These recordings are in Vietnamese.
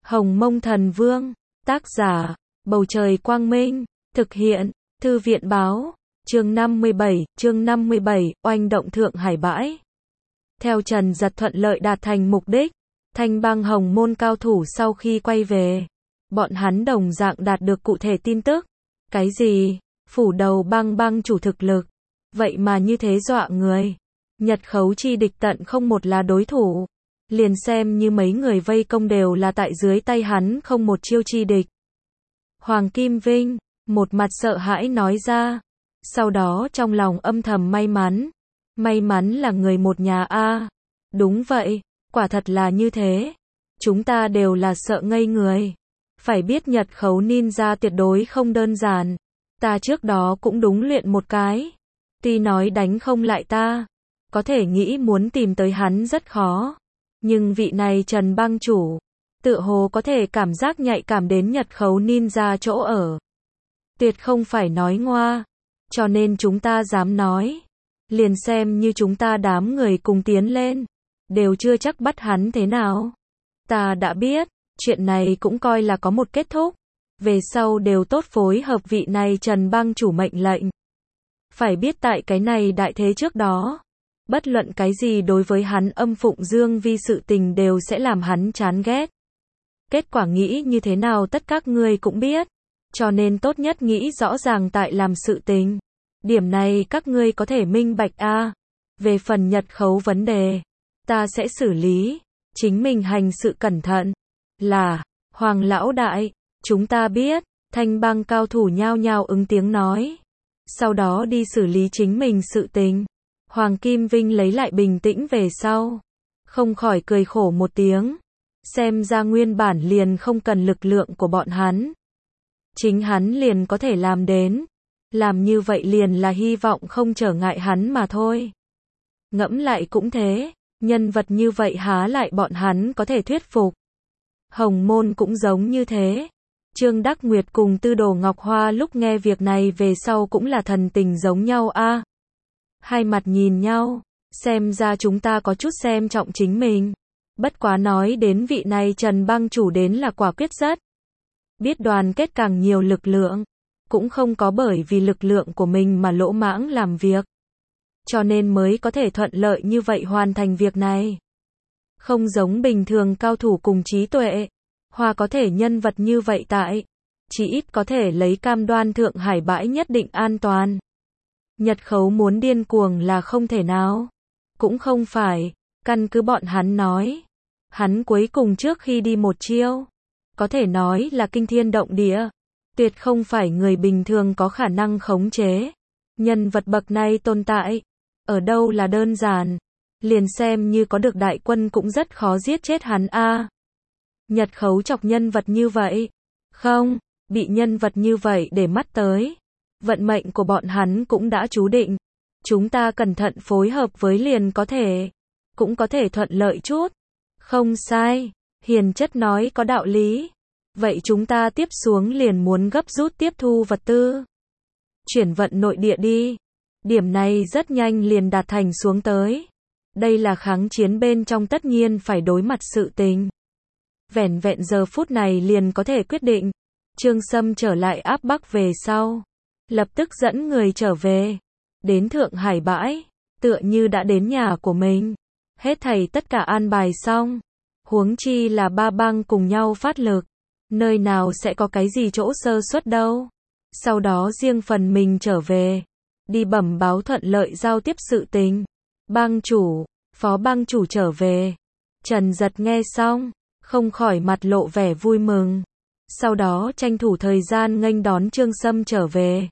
Hồng Mông Thần Vương, tác giả, Bầu Trời Quang Minh, thực hiện, Thư viện Báo, chương 57, oanh động Thượng Hải bãi. Theo Trần Dật thuận lợi đạt thành mục đích, Thanh Bang Hồng Môn cao thủ sau khi quay về, bọn hắn đồng dạng đạt được cụ thể tin tức. Cái gì? Phủ đầu bang chủ thực lực, vậy mà như thế dọa người. Nhật khấu chi địch tận không một là đối thủ. Liền xem như mấy người vây công đều là tại dưới tay hắn không một chiêu chi địch. Hoàng Kim Vinh, một mặt sợ hãi nói ra. Sau đó trong lòng âm thầm may mắn. May mắn là người một nhà a. Đúng vậy, quả thật là như thế. Chúng ta đều là sợ ngây người. Phải biết Nhật khấu ninja tuyệt đối không đơn giản. Ta trước đó cũng đúng luyện một cái. Tuy nói đánh không lại ta, có thể nghĩ muốn tìm tới hắn rất khó. Nhưng vị này Trần bang chủ, tựa hồ có thể cảm giác nhạy cảm đến Nhật khấu ninja chỗ ở. Tuyệt không phải nói ngoa, cho nên chúng ta dám nói. Liền xem như chúng ta đám người cùng tiến lên, đều chưa chắc bắt hắn thế nào. Ta đã biết, chuyện này cũng coi là có một kết thúc. Về sau đều tốt phối hợp vị này Trần bang chủ mệnh lệnh. Phải biết tại cái này đại thế trước đó, bất luận cái gì đối với hắn âm phụng dương vi sự tình đều sẽ làm hắn chán ghét. Kết quả nghĩ như thế nào tất các ngươi cũng biết, cho nên tốt nhất nghĩ rõ ràng tại làm sự tình. Điểm này các ngươi có thể minh bạch a. Về phần Nhật khấu vấn đề, ta sẽ xử lý, chính mình hành sự cẩn thận. Là, Hoàng lão đại, chúng ta biết. Thanh bang cao thủ nhao nhao ứng tiếng nói. Sau đó đi xử lý chính mình sự tình. Hoàng Kim Vinh lấy lại bình tĩnh về sau, không khỏi cười khổ một tiếng. Xem ra nguyên bản liền không cần lực lượng của bọn hắn. Chính hắn liền có thể làm đến. Làm như vậy liền là hy vọng không trở ngại hắn mà thôi. Ngẫm lại cũng thế, nhân vật như vậy há lại bọn hắn có thể thuyết phục. Hồng Môn cũng giống như thế. Trương Đắc Nguyệt cùng Tư Đồ Ngọc Hoa lúc nghe việc này về sau cũng là thần tình giống nhau a. Hai mặt nhìn nhau, xem ra chúng ta có chút xem trọng chính mình. Bất quá nói đến vị này Trần bang chủ đến là quả quyết rất. Biết đoàn kết càng nhiều lực lượng, cũng không có bởi vì lực lượng của mình mà lỗ mãng làm việc. Cho nên mới có thể thuận lợi như vậy hoàn thành việc này. Không giống bình thường cao thủ cùng trí tuệ. Hoa có thể nhân vật như vậy tại, chỉ ít có thể lấy cam đoan Thượng Hải bãi nhất định an toàn. Nhật khấu muốn điên cuồng là không thể nào. Cũng không phải, căn cứ bọn hắn nói. Hắn cuối cùng trước khi đi một chiêu, có thể nói là kinh thiên động địa. Tuyệt không phải người bình thường có khả năng khống chế. Nhân vật bậc này tồn tại, ở đâu là đơn giản. Liền xem như có được đại quân cũng rất khó giết chết hắn a. Nhật khấu chọc nhân vật như vậy. Không, bị nhân vật như vậy để mắt tới. Vận mệnh của bọn hắn cũng đã chú định. Chúng ta cẩn thận phối hợp với liền có thể. Cũng có thể thuận lợi chút. Không sai, Hiền chất nói có đạo lý. Vậy chúng ta tiếp xuống liền muốn gấp rút tiếp thu vật tư. Chuyển vận nội địa đi. Điểm này rất nhanh liền đạt thành xuống tới. Đây là kháng chiến bên trong tất nhiên phải đối mặt sự tình. Vẻn vẹn giờ phút này liền có thể quyết định. Trương Sâm trở lại áp Bắc về sau, lập tức dẫn người trở về. Đến Thượng Hải bãi, tựa như đã đến nhà của mình. Hết thảy tất cả an bài xong. Huống chi là ba bang cùng nhau phát lực. Nơi nào sẽ có cái gì chỗ sơ suất đâu. Sau đó riêng phần mình trở về. Đi bẩm báo thuận lợi giao tiếp sự tình. Bang chủ, phó bang chủ trở về. Trần Dật nghe xong, không khỏi mặt lộ vẻ vui mừng. Sau đó tranh thủ thời gian nghênh đón Trương Sâm trở về.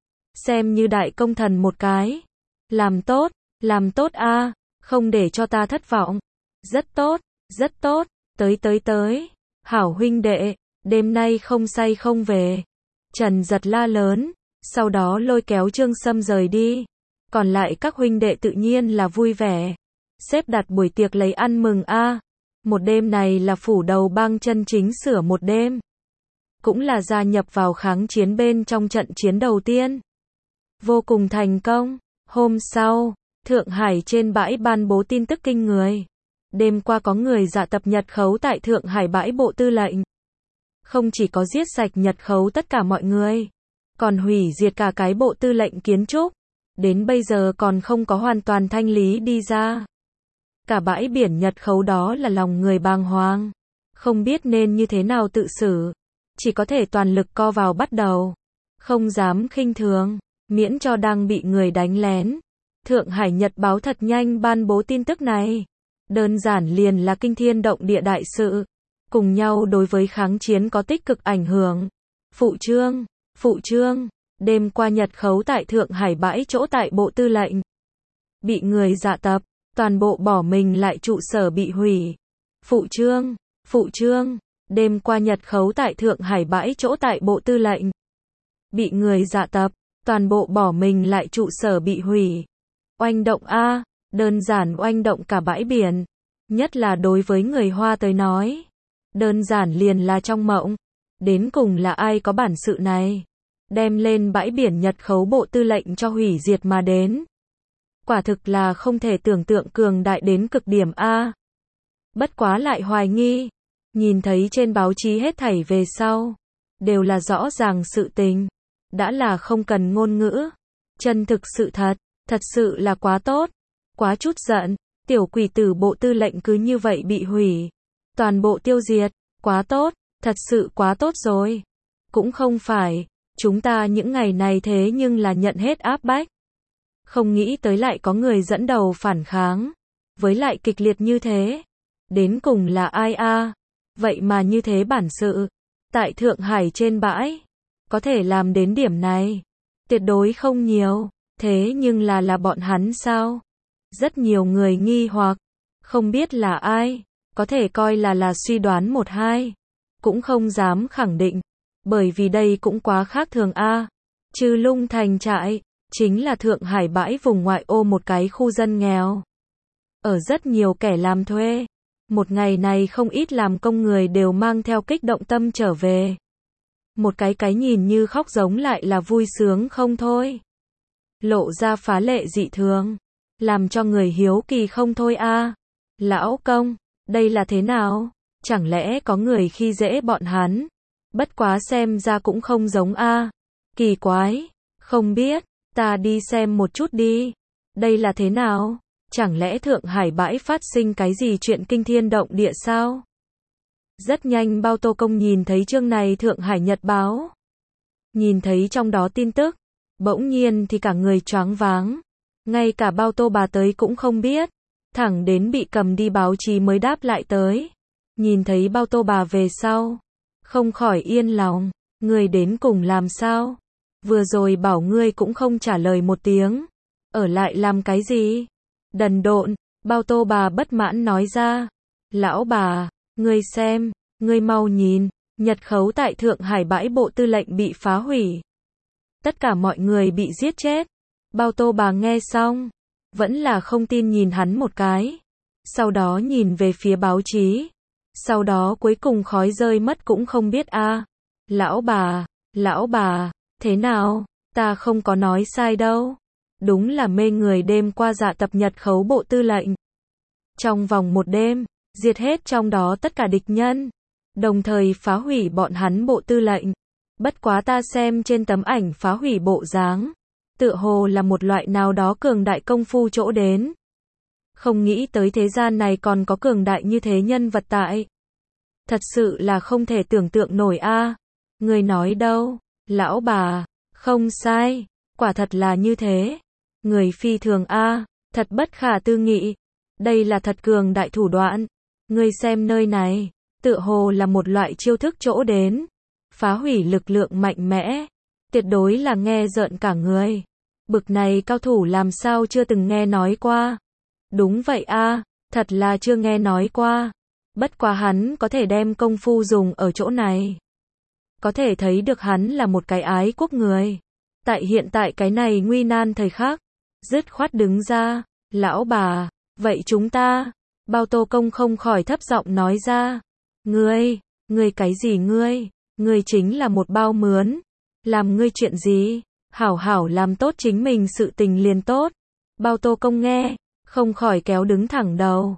Xem như đại công thần một cái. Làm tốt a, không để cho ta thất vọng. Rất tốt, tới. Hảo huynh đệ, đêm nay không say không về. Trần Dật la lớn, sau đó lôi kéo Trương Sâm rời đi. Còn lại các huynh đệ tự nhiên là vui vẻ. Xếp đặt buổi tiệc lấy ăn mừng a. Một đêm này là phủ đầu bang chân chính sửa một đêm. Cũng là gia nhập vào kháng chiến bên trong trận chiến đầu tiên. Vô cùng thành công. Hôm sau, Thượng Hải trên bãi ban bố tin tức kinh người. Đêm qua có người dạ tập Nhật khấu tại Thượng Hải bãi bộ tư lệnh. Không chỉ có giết sạch Nhật khấu tất cả mọi người, còn hủy diệt cả cái bộ tư lệnh kiến trúc. Đến bây giờ còn không có hoàn toàn thanh lý đi ra. Cả bãi biển Nhật khấu đó là lòng người bàng hoàng. Không biết nên như thế nào tự xử. Chỉ có thể toàn lực co vào bắt đầu. Không dám khinh thường, miễn cho đang bị người đánh lén. Thượng Hải Nhật báo thật nhanh ban bố tin tức này. Đơn giản liền là kinh thiên động địa đại sự. Cùng nhau đối với kháng chiến có tích cực ảnh hưởng. Phụ trương, đêm qua Nhật khấu tại Thượng Hải bãi chỗ tại bộ tư lệnh. Bị người dạ tập, toàn bộ bỏ mình lại trụ sở bị hủy. Phụ trương, đêm qua Nhật khấu tại Thượng Hải bãi chỗ tại bộ tư lệnh. Bị người dạ tập, toàn bộ bỏ mình lại trụ sở bị hủy. Oanh động a, đơn giản oanh động cả bãi biển. Nhất là đối với người Hoa tới nói. Đơn giản liền là trong mộng. Đến cùng là ai có bản sự này? Đem lên bãi biển Nhật khấu bộ tư lệnh cho hủy diệt mà đến. Quả thực là không thể tưởng tượng cường đại đến cực điểm a. Bất quá lại hoài nghi. Nhìn thấy trên báo chí hết thảy về sau. Đều là rõ ràng sự tình. Đã là không cần ngôn ngữ. Chân thực sự thật. Thật sự là quá tốt. Quá chút giận. Tiểu quỷ tử bộ tư lệnh cứ như vậy bị hủy. Toàn bộ tiêu diệt. Quá tốt. Thật sự quá tốt rồi. Cũng không phải. Chúng ta những ngày này thế nhưng là nhận hết áp bách. Không nghĩ tới lại có người dẫn đầu phản kháng. Với lại kịch liệt như thế. Đến cùng là ai a? Vậy mà như thế bản sự. Tại Thượng Hải trên bãi. Có thể làm đến điểm này. Tuyệt đối không nhiều. Thế nhưng là bọn hắn sao? Rất nhiều người nghi hoặc. Không biết là ai. Có thể coi là suy đoán một hai. Cũng không dám khẳng định. Bởi vì đây cũng quá khác thường a. Trừ Lung Thành trại. Chính là Thượng Hải bãi vùng ngoại ô một cái khu dân nghèo. Ở rất nhiều kẻ làm thuê. Một ngày này không ít làm công người đều mang theo kích động tâm trở về. Một cái nhìn như khóc giống lại là vui sướng không thôi. Lộ ra phá lệ dị thường. Làm cho người hiếu kỳ không thôi a. Lão công, đây là thế nào? Chẳng lẽ có người khi dễ bọn hắn? Bất quá xem ra cũng không giống a. Kỳ quái, không biết, ta đi xem một chút đi. Đây là thế nào? Chẳng lẽ Thượng Hải bãi phát sinh cái gì chuyện kinh thiên động địa sao? Rất nhanh Bao Tô Công nhìn thấy chương này Thượng Hải Nhật báo. Nhìn thấy trong đó tin tức, bỗng nhiên thì cả người choáng váng. Ngay cả Bao Tô bà tới cũng không biết. Thẳng đến bị cầm đi báo chí mới đáp lại tới. Nhìn thấy Bao Tô bà về sau. Không khỏi yên lòng. Ngươi đến cùng làm sao? Vừa rồi bảo ngươi cũng không trả lời một tiếng. Ở lại làm cái gì? Đần độn, Bao Tô bà bất mãn nói ra. Lão bà, ngươi xem, ngươi mau nhìn. Nhật khấu tại Thượng Hải bãi bộ tư lệnh bị phá hủy. Tất cả mọi người bị giết chết. Bao Tô bà nghe xong. Vẫn là không tin nhìn hắn một cái. Sau đó nhìn về phía báo chí. Sau đó cuối cùng khói rơi mất cũng không biết a. Lão bà, thế nào? Ta không có nói sai đâu. Đúng là mê người đêm qua dạ tập Nhật khấu bộ tư lệnh. Trong vòng một đêm, diệt hết trong đó tất cả địch nhân. Đồng thời phá hủy bọn hắn bộ tư lệnh. Bất quá ta xem trên tấm ảnh phá hủy bộ dáng. Tựa hồ là một loại nào đó cường đại công phu chỗ đến. Không nghĩ tới thế gian này còn có cường đại như thế nhân vật tại. Thật sự là không thể tưởng tượng nổi a. Người nói đâu? Lão bà, không sai. Quả thật là như thế. Người phi thường a, thật bất khả tư nghị. Đây là thật cường đại thủ đoạn. Ngươi xem nơi này, tựa hồ là một loại chiêu thức chỗ đến. Phá hủy lực lượng mạnh mẽ. Tuyệt đối là nghe rợn cả người. Bực này cao thủ làm sao chưa từng nghe nói qua. Đúng vậy a, thật là chưa nghe nói qua. Bất quá hắn có thể đem công phu dùng ở chỗ này. Có thể thấy được hắn là một cái ái quốc người. Tại hiện tại cái này nguy nan thời khắc. Dứt khoát đứng ra. Lão bà, vậy chúng ta. Bao Tô Công không khỏi thấp giọng nói ra. Ngươi cái gì ngươi? Ngươi chính là một bao mướn. Làm ngươi chuyện gì? Hảo hảo làm tốt chính mình sự tình liền tốt. Bao Tô Công nghe, không khỏi kéo đứng thẳng đầu.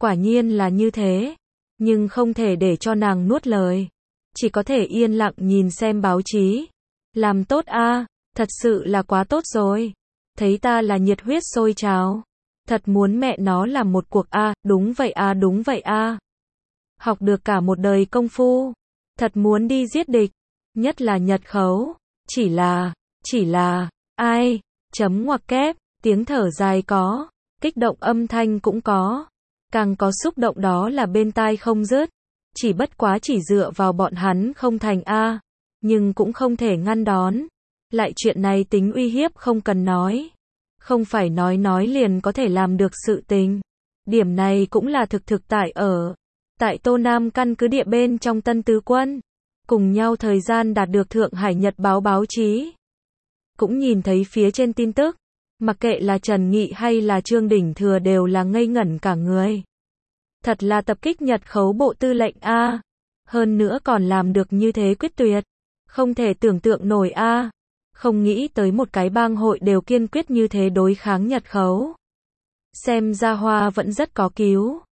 Quả nhiên là như thế, nhưng không thể để cho nàng nuốt lời. Chỉ có thể yên lặng nhìn xem báo chí. Làm tốt a, thật sự là quá tốt rồi. Thấy ta là nhiệt huyết sôi trào. Thật muốn mẹ nó làm một cuộc a, đúng vậy a, đúng vậy a. Học được cả một đời công phu. Thật muốn đi giết địch, nhất là Nhật Khấu. Chỉ là, ai, chấm ngoặc kép, tiếng thở dài có, kích động âm thanh cũng có. Càng có xúc động đó là bên tai không dứt. Chỉ bất quá chỉ dựa vào bọn hắn không thành a, nhưng cũng không thể ngăn đón. Lại chuyện này tính uy hiếp không cần nói. Không phải nói liền có thể làm được sự tình. Điểm này cũng là thực tại Tô Nam căn cứ địa bên trong Tân Tứ Quân. Cùng nhau thời gian đạt được Thượng Hải Nhật báo báo chí. Cũng nhìn thấy phía trên tin tức. Mặc kệ là Trần Nghị hay là Trương Đỉnh Thừa đều là ngây ngẩn cả người. Thật là tập kích Nhật Khấu bộ tư lệnh a. Hơn nữa còn làm được như thế quyết tuyệt. Không thể tưởng tượng nổi a. Không nghĩ tới một cái bang hội đều kiên quyết như thế đối kháng Nhật Khấu. Xem ra Hoa vẫn rất có cứu.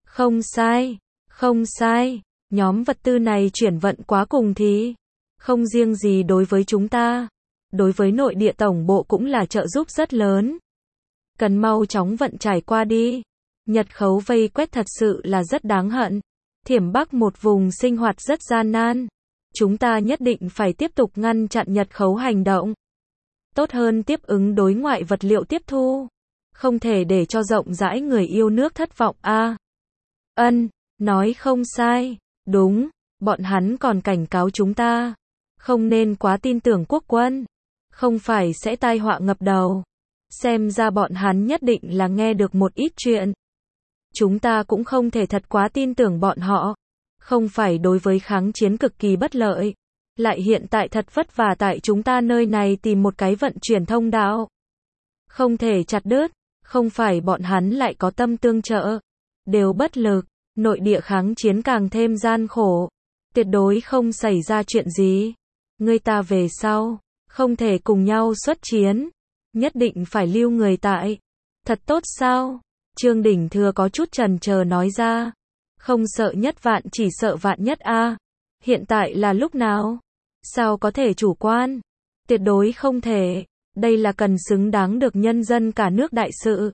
Không sai. Nhóm vật tư này chuyển vận quá cùng thì. Không riêng gì đối với chúng ta. Đối với nội địa tổng bộ cũng là trợ giúp rất lớn. Cần mau chóng vận trải qua đi. Nhật Khấu vây quét thật sự là rất đáng hận. Thiểm Bắc một vùng sinh hoạt rất gian nan. Chúng ta nhất định phải tiếp tục ngăn chặn Nhật Khấu hành động. Tốt hơn tiếp ứng đối ngoại vật liệu tiếp thu. Không thể để cho rộng rãi người yêu nước thất vọng a. Nói không sai. Đúng, bọn hắn còn cảnh cáo chúng ta. Không nên quá tin tưởng quốc quân. Không phải sẽ tai họa ngập đầu. Xem ra bọn hắn nhất định là nghe được một ít chuyện. Chúng ta cũng không thể thật quá tin tưởng bọn họ. Không phải đối với kháng chiến cực kỳ bất lợi. Lại hiện tại thật vất vả tại chúng ta nơi này tìm một cái vận chuyển thông đạo. Không thể chặt đứt. Không phải bọn hắn lại có tâm tương trợ. Đều bất lực. Nội địa kháng chiến càng thêm gian khổ. Tuyệt đối không xảy ra chuyện gì. Người ta về sau. Không thể cùng nhau xuất chiến. Nhất định phải lưu người tại. Thật tốt sao? Trương Đỉnh Thừa có chút chần chờ nói ra. Không sợ nhất vạn chỉ sợ vạn nhất a. Hiện tại là lúc nào? Sao có thể chủ quan? Tuyệt đối không thể. Đây là cần xứng đáng được nhân dân cả nước đại sự.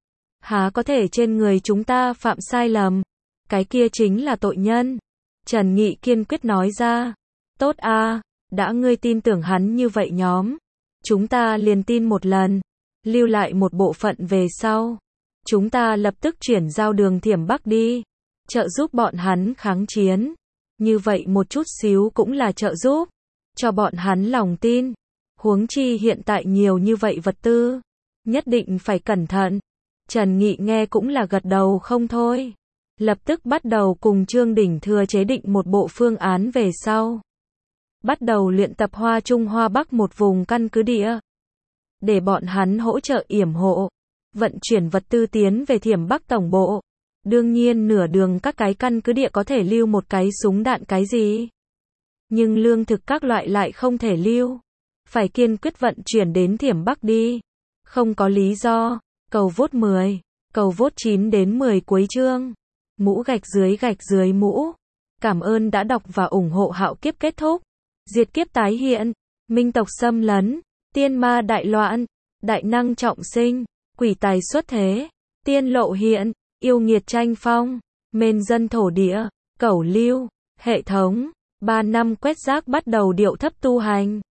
Há có thể trên người chúng ta phạm sai lầm. Cái kia chính là tội nhân. Trần Nghị kiên quyết nói ra. Tốt a, đã ngươi tin tưởng hắn như vậy nhóm. Chúng ta liền tin một lần. Lưu lại một bộ phận về sau. Chúng ta lập tức chuyển giao đường Thiểm Bắc đi. Trợ giúp bọn hắn kháng chiến. Như vậy một chút xíu cũng là trợ giúp. Cho bọn hắn lòng tin. Huống chi hiện tại nhiều như vậy vật tư. Nhất định phải cẩn thận. Trần Nghị nghe cũng là gật đầu không thôi. Lập tức bắt đầu cùng Trương Đỉnh Thừa chế định một bộ phương án về sau. Bắt đầu luyện tập Hoa Trung Hoa Bắc một vùng căn cứ địa. Để bọn hắn hỗ trợ yểm hộ. Vận chuyển vật tư tiến về Thiểm Bắc tổng bộ. Đương nhiên nửa đường các cái căn cứ địa có thể lưu một cái súng đạn cái gì. Nhưng lương thực các loại lại không thể lưu. Phải kiên quyết vận chuyển đến Thiểm Bắc đi. Không có lý do. Cầu vote 10. Cầu vote 9 đến 10 cuối chương. Mũ gạch dưới mũ. Cảm ơn đã đọc và ủng hộ Hạo Kiếp kết thúc. Diệt kiếp tái hiện. Minh tộc xâm lấn. Tiên ma đại loạn. Đại năng trọng sinh. Quỷ tài xuất thế. Tiên lộ hiện. Yêu nghiệt tranh phong. Mên dân thổ địa. Cẩu lưu. Hệ thống. 3 năm quét rác bắt đầu điệu thấp tu hành.